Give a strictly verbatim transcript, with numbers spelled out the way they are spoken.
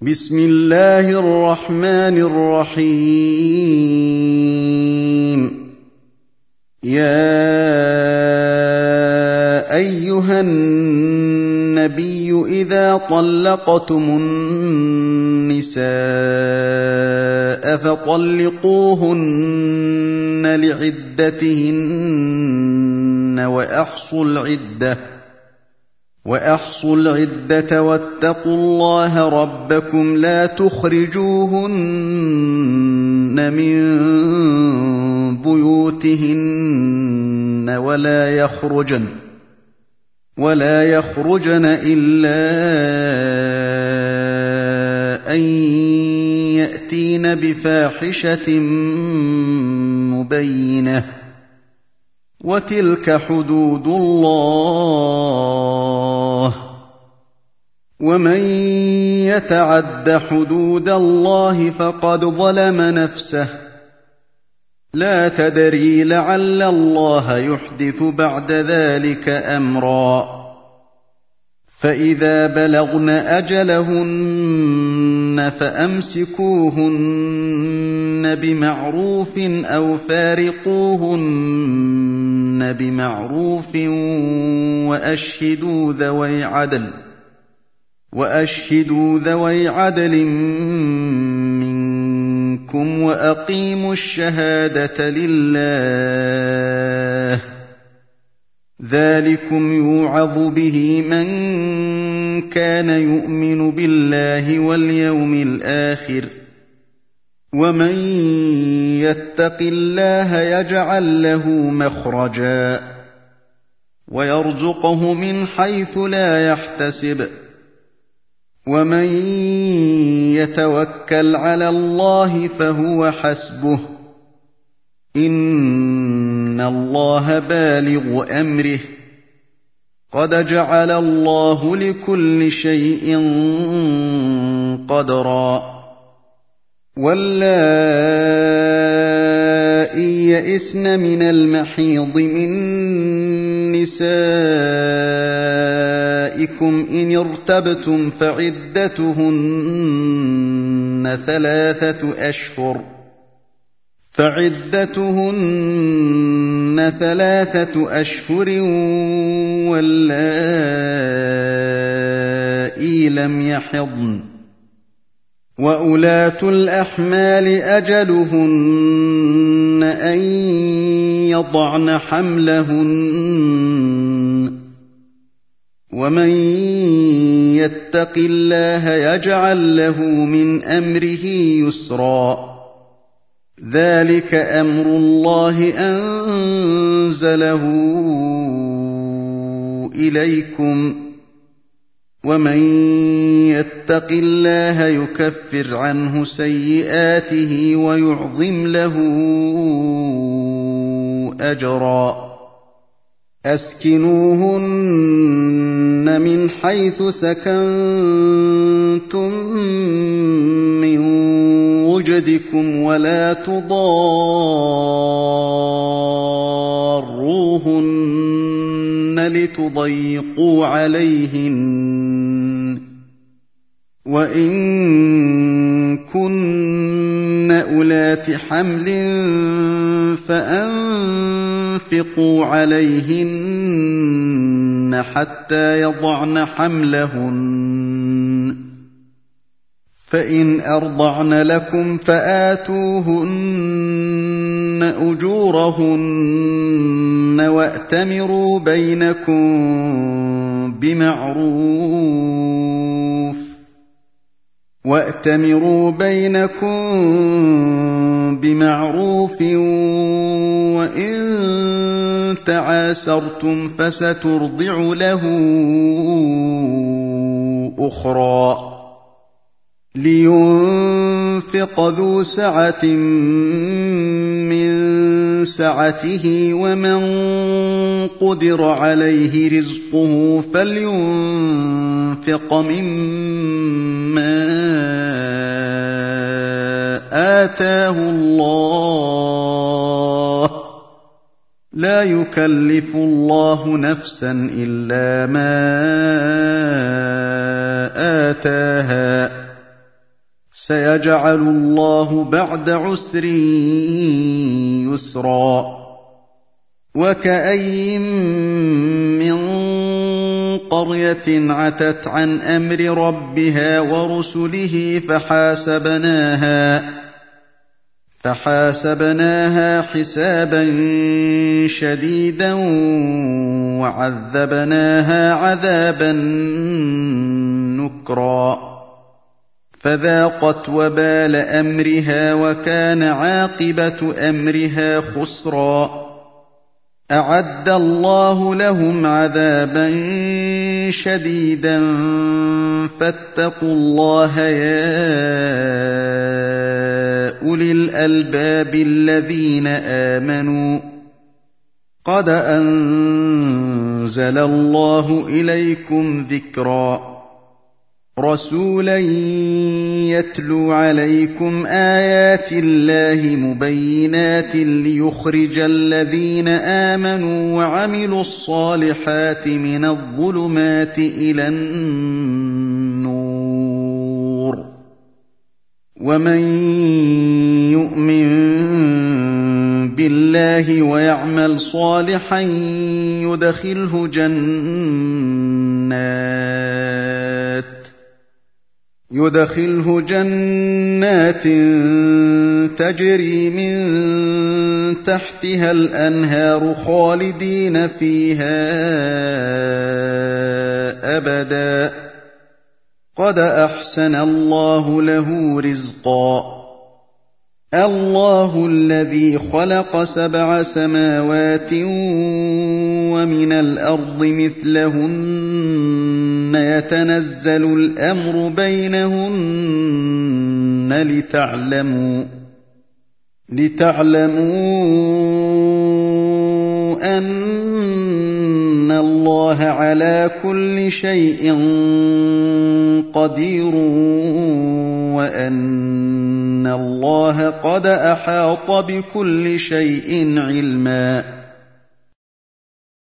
بسم الله الرحمن الرحيم يا أيها النبي إذا طلقتم النساء فطلقوهن لعدتهن وأحصوا العدة وأحصوا العدة واتقوا الله ربكم لا تخرجوهن من بيوتهن ولا يخرجن ولا يخرجن إلا أن يأتين بفاحشة مبينة وتلك حدود الله ومن يتعد حدود الله فقد ظلم نفسه لا تدري لعل الله يحدث بعد ذلك أمرا فإذا بلغن أجلهن فأمسكوهن بمعروف أو فارقوهن بمعروف وأشهدوا ذوي عدل وأشهدوا ذوي عدل منكم وأقيموا الشهادة لله ذلكم يوعظ به من كان يؤمن بالله واليوم الآخر ومن يتق الله يجعل له مخرجا ويرزقه من حيث لا يحتسب ومن يتوكل على الله فهو حسبه إن الله بالغ أمره قد جعل الله لكل شيء قدرا واللائي يئسن من المحيض من نسائكم إن ارتبتم فعدتهن ثلاثة أشهر فعدتهن ثلاثة أشهر واللائي لم يحضن وأولاة الأحمال أجلهن أن يضعن حملهن ومن يتق الله يجعل له من أمره يسرا ذلك أمر الله أنزله إليكم ومن يتق الله يكفر عنه سيئاته ويعظم له أجرا أسكنوهن من حيث سكنتم من وجدكم ولا تضاروهن لتضيقوا عليهن وإن كن أولات حمل فأنفقوا عليهن حتى يضعن حملهن فإن أرضعن لكم فآتوهن أجورهن وأتمروا بينكم بمعروف وأتمروا بينكم بمعروف وإن تعاسرتم فسترضع له أخرى لينفق ذو سعة من سعته ومن قدر عليه رزقه فلينفق مما آتاه الله لا يكلف الله نفسا إلا ما آتاها سيجعل الله بعد عسر يسرا وكأي من قرية عتت عن أمر ربها ورسله فحاسبناها فحاسبناها حسابا شديدا وعذبناها عذابا نكرا فذاقت وبال أمرها وكان عاقبة أمرها خسرا أعد الله لهم عذابا شديدا فاتقوا الله يا أولي الألباب الذين آمنوا قد أنزل الله إليكم ذكرا رسولا يتلو عليكم آيات الله مبينات ليخرج الذين آمنوا وعملوا الصالحات من الظلمات إلى النور ومن يؤمن بالله ويعمل صالحا يدخله جنات يدخله جنات تجري من تحتها الأنهار خالدين فيها أبدا قد أحسن الله له رزقا الله الذي خلق سبع سماوات ومن الأرض مثلهن يتنزل الأمر بينهن لتعلموا لتعلموا أن الله على كل شيء قدير وأن الله قد أحاط بكل شيء علما